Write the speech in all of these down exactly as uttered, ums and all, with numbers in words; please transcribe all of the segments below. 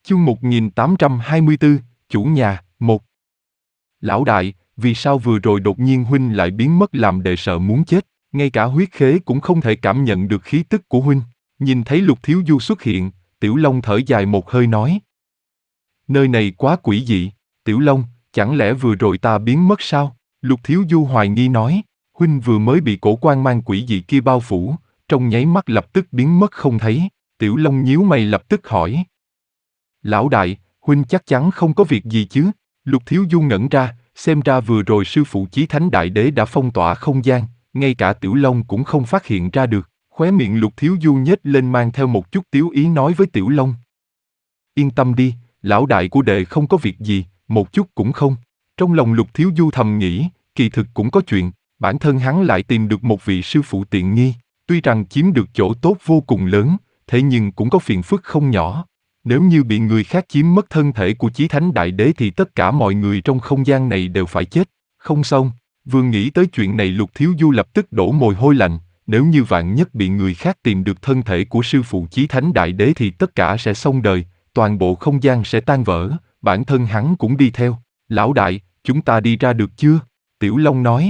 Chương một nghìn tám trăm hai mươi tư, chủ nhà, một. Lão đại, vì sao vừa rồi đột nhiên huynh lại biến mất làm đệ sợ muốn chết, ngay cả huyết khế cũng không thể cảm nhận được khí tức của huynh. Nhìn thấy Lục Thiếu Du xuất hiện, Tiểu Long thở dài một hơi nói. Nơi này quá quỷ dị, Tiểu Long, chẳng lẽ vừa rồi ta biến mất sao? Lục Thiếu Du hoài nghi nói, huynh vừa mới bị cổ quang mang quỷ dị kia bao phủ, trong nháy mắt lập tức biến mất không thấy. Tiểu Long nhíu mày lập tức hỏi. Lão đại, huynh chắc chắn không có việc gì chứ? Lục Thiếu Du ngẩn ra, xem ra vừa rồi sư phụ Chí Thánh Đại Đế đã phong tỏa không gian, ngay cả Tiểu Long cũng không phát hiện ra được. Khóe miệng Lục Thiếu Du nhếch lên mang theo một chút tiếu ý nói với Tiểu Long. Yên tâm đi, lão đại của đệ không có việc gì, một chút cũng không. Trong lòng Lục Thiếu Du thầm nghĩ, kỳ thực cũng có chuyện, bản thân hắn lại tìm được một vị sư phụ tiện nghi, tuy rằng chiếm được chỗ tốt vô cùng lớn, thế nhưng cũng có phiền phức không nhỏ. Nếu như bị người khác chiếm mất thân thể của Chí Thánh Đại Đế thì tất cả mọi người trong không gian này đều phải chết. Không xong, vừa nghĩ tới chuyện này Lục Thiếu Du lập tức đổ mồ hôi lạnh, nếu như vạn nhất bị người khác tìm được thân thể của sư phụ Chí Thánh Đại Đế thì tất cả sẽ xong đời, toàn bộ không gian sẽ tan vỡ, bản thân hắn cũng đi theo. Lão đại, chúng ta đi ra được chưa? Tiểu Long nói.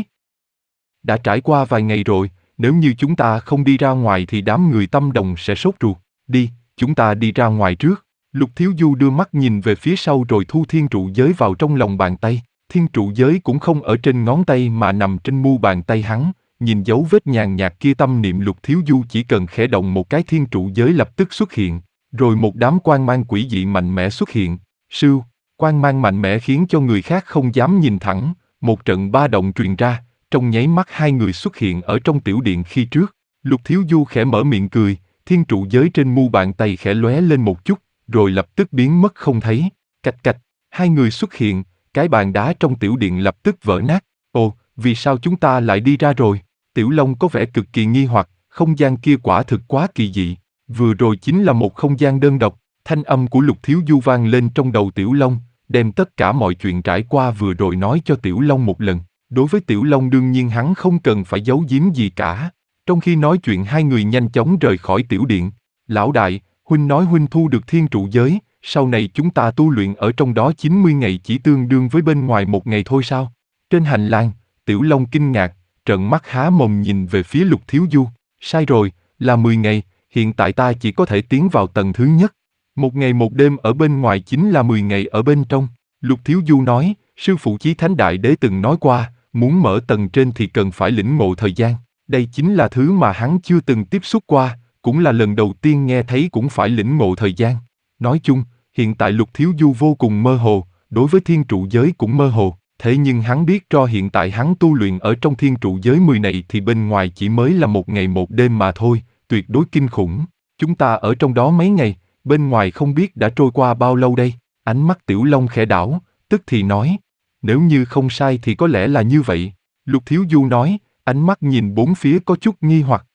Đã trải qua vài ngày rồi, nếu như chúng ta không đi ra ngoài thì đám người Tâm Đồng sẽ sốt ruột. Đi, chúng ta đi ra ngoài trước. Lục Thiếu Du đưa mắt nhìn về phía sau rồi thu thiên trụ giới vào trong lòng bàn tay. Thiên trụ giới cũng không ở trên ngón tay mà nằm trên mu bàn tay hắn. Nhìn dấu vết nhàn nhạt kia tâm niệm Lục Thiếu Du chỉ cần khẽ động một cái thiên trụ giới lập tức xuất hiện. Rồi một đám quang mang quỷ dị mạnh mẽ xuất hiện. Sưu, quang mang mạnh mẽ khiến cho người khác không dám nhìn thẳng. Một trận ba động truyền ra, trong nháy mắt hai người xuất hiện ở trong tiểu điện khi trước. Lục Thiếu Du khẽ mở miệng cười, thiên trụ giới trên mu bàn tay khẽ lóe lên một chút, rồi lập tức biến mất không thấy. Cạch cạch, hai người xuất hiện, cái bàn đá trong tiểu điện lập tức vỡ nát. Ồ, vì sao chúng ta lại đi ra rồi? Tiểu Long có vẻ cực kỳ nghi hoặc, không gian kia quả thực quá kỳ dị. Vừa rồi chính là một không gian đơn độc, thanh âm của Lục Thiếu Du vang lên trong đầu Tiểu Long, đem tất cả mọi chuyện trải qua vừa rồi nói cho Tiểu Long một lần. Đối với Tiểu Long đương nhiên hắn không cần phải giấu giếm gì cả. Trong khi nói chuyện hai người nhanh chóng rời khỏi tiểu điện. Lão đại, huynh nói huynh thu được thiên trụ giới, sau này chúng ta tu luyện ở trong đó chín mươi ngày chỉ tương đương với bên ngoài một ngày thôi sao? Trên hành lang, Tiểu Long kinh ngạc, trợn mắt há mồm nhìn về phía Lục Thiếu Du. Sai rồi, là mười ngày, hiện tại ta chỉ có thể tiến vào tầng thứ nhất. Một ngày một đêm ở bên ngoài chính là mười ngày ở bên trong. Lục Thiếu Du nói, sư phụ Chí Thánh Đại Đế từng nói qua, muốn mở tầng trên thì cần phải lĩnh ngộ thời gian. Đây chính là thứ mà hắn chưa từng tiếp xúc qua, cũng là lần đầu tiên nghe thấy cũng phải lĩnh ngộ thời gian. Nói chung, hiện tại Lục Thiếu Du vô cùng mơ hồ, đối với thiên trụ giới cũng mơ hồ, thế nhưng hắn biết cho hiện tại hắn tu luyện ở trong thiên trụ giới mười này thì bên ngoài chỉ mới là một ngày một đêm mà thôi, tuyệt đối kinh khủng. Chúng ta ở trong đó mấy ngày, bên ngoài không biết đã trôi qua bao lâu đây. Ánh mắt Tiểu Long khẽ đảo, tức thì nói, nếu như không sai thì có lẽ là như vậy. Lục Thiếu Du nói, ánh mắt nhìn bốn phía có chút nghi hoặc.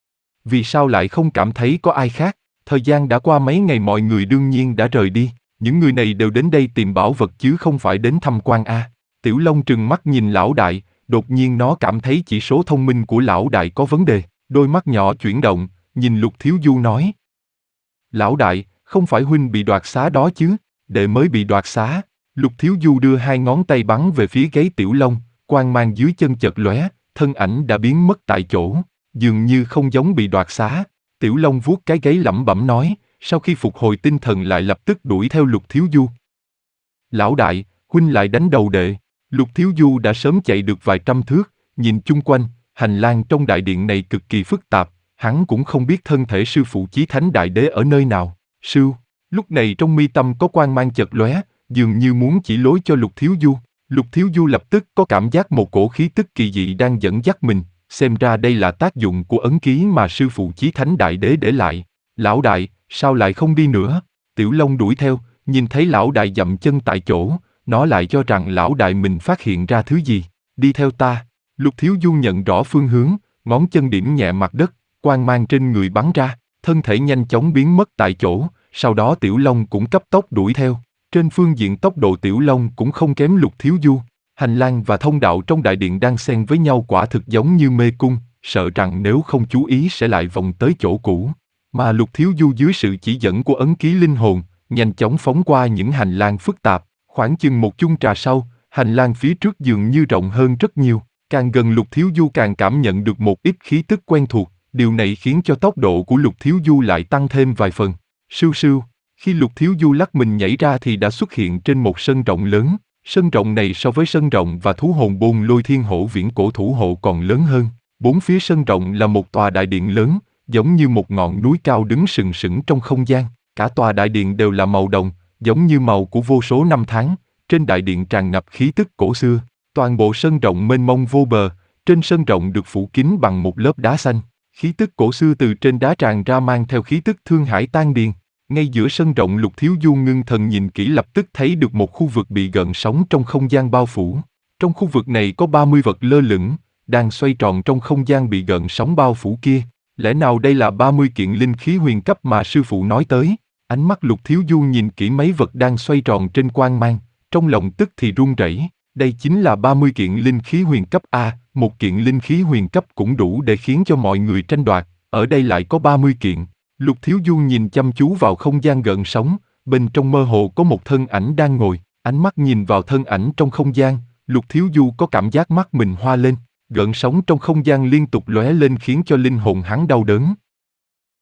Vì sao lại không cảm thấy có ai khác? Thời gian đã qua mấy ngày mọi người đương nhiên đã rời đi. Những người này đều đến đây tìm bảo vật chứ không phải đến tham quan a. Tiểu Long trừng mắt nhìn lão đại, đột nhiên nó cảm thấy chỉ số thông minh của lão đại có vấn đề. Đôi mắt nhỏ chuyển động, nhìn Lục Thiếu Du nói. Lão đại, không phải huynh bị đoạt xá đó chứ? Đệ mới bị đoạt xá. Lục Thiếu Du đưa hai ngón tay bắn về phía gáy Tiểu Long, quang mang dưới chân chợt lóe, thân ảnh đã biến mất tại chỗ, dường như không giống bị đoạt xá. Tiểu Long vuốt cái gáy lẩm bẩm nói, sau khi phục hồi tinh thần lại lập tức đuổi theo Lục Thiếu Du. Lão đại, huynh lại đánh đầu đệ. Lục Thiếu Du đã sớm chạy được vài trăm thước, nhìn chung quanh, hành lang trong đại điện này cực kỳ phức tạp, hắn cũng không biết thân thể sư phụ Chí Thánh Đại Đế ở nơi nào. Sưu, lúc này trong mi tâm có quang mang chợt lóe, dường như muốn chỉ lối cho Lục Thiếu Du. Lục Thiếu Du lập tức có cảm giác một cổ khí tức kỳ dị đang dẫn dắt mình, xem ra đây là tác dụng của ấn ký mà sư phụ Chí Thánh Đại Đế để lại. Lão đại, sao lại không đi nữa? Tiểu Long đuổi theo, nhìn thấy lão đại dậm chân tại chỗ, nó lại cho rằng lão đại mình phát hiện ra thứ gì. Đi theo ta. Lục Thiếu Du nhận rõ phương hướng, ngón chân điểm nhẹ mặt đất, quang mang trên người bắn ra, thân thể nhanh chóng biến mất tại chỗ, sau đó Tiểu Long cũng cấp tốc đuổi theo. Trên phương diện tốc độ Tiểu Long cũng không kém Lục Thiếu Du. Hành lang và thông đạo trong đại điện đang xen với nhau quả thực giống như mê cung, sợ rằng nếu không chú ý sẽ lại vòng tới chỗ cũ. Mà Lục Thiếu Du dưới sự chỉ dẫn của ấn ký linh hồn, nhanh chóng phóng qua những hành lang phức tạp. Khoảng chừng một chung trà sau, hành lang phía trước dường như rộng hơn rất nhiều. Càng gần Lục Thiếu Du càng cảm nhận được một ít khí tức quen thuộc, điều này khiến cho tốc độ của Lục Thiếu Du lại tăng thêm vài phần. Sưu sưu, khi Lục Thiếu Du lắc mình nhảy ra thì đã xuất hiện trên một sân rộng lớn. Sân rộng này so với sân rộng và thú hồn bôn lôi thiên hổ viễn cổ thủ hộ còn lớn hơn. Bốn phía sân rộng là một tòa đại điện lớn, giống như một ngọn núi cao đứng sừng sững trong không gian. Cả tòa đại điện đều là màu đồng, giống như màu của vô số năm tháng. Trên đại điện tràn ngập khí tức cổ xưa. Toàn bộ sân rộng mênh mông vô bờ, trên sân rộng được phủ kín bằng một lớp đá xanh. Khí tức cổ xưa từ trên đá tràn ra mang theo khí tức thương hải tan điền. Ngay giữa sân rộng Lục Thiếu Du ngưng thần nhìn kỹ lập tức thấy được một khu vực bị gợn sóng trong không gian bao phủ. Trong khu vực này có ba mươi vật lơ lửng, đang xoay tròn trong không gian bị gợn sóng bao phủ kia. Lẽ nào đây là ba mươi kiện linh khí huyền cấp mà sư phụ nói tới? Ánh mắt Lục Thiếu Du nhìn kỹ mấy vật đang xoay tròn trên quang mang, trong lòng tức thì run rẩy. Đây chính là ba mươi kiện linh khí huyền cấp A, một kiện linh khí huyền cấp cũng đủ để khiến cho mọi người tranh đoạt, ở đây lại có ba mươi kiện. Lục Thiếu Du nhìn chăm chú vào không gian gợn sóng, bên trong mơ hồ có một thân ảnh đang ngồi, ánh mắt nhìn vào thân ảnh trong không gian, Lục Thiếu Du có cảm giác mắt mình hoa lên, gợn sóng trong không gian liên tục lóe lên khiến cho linh hồn hắn đau đớn.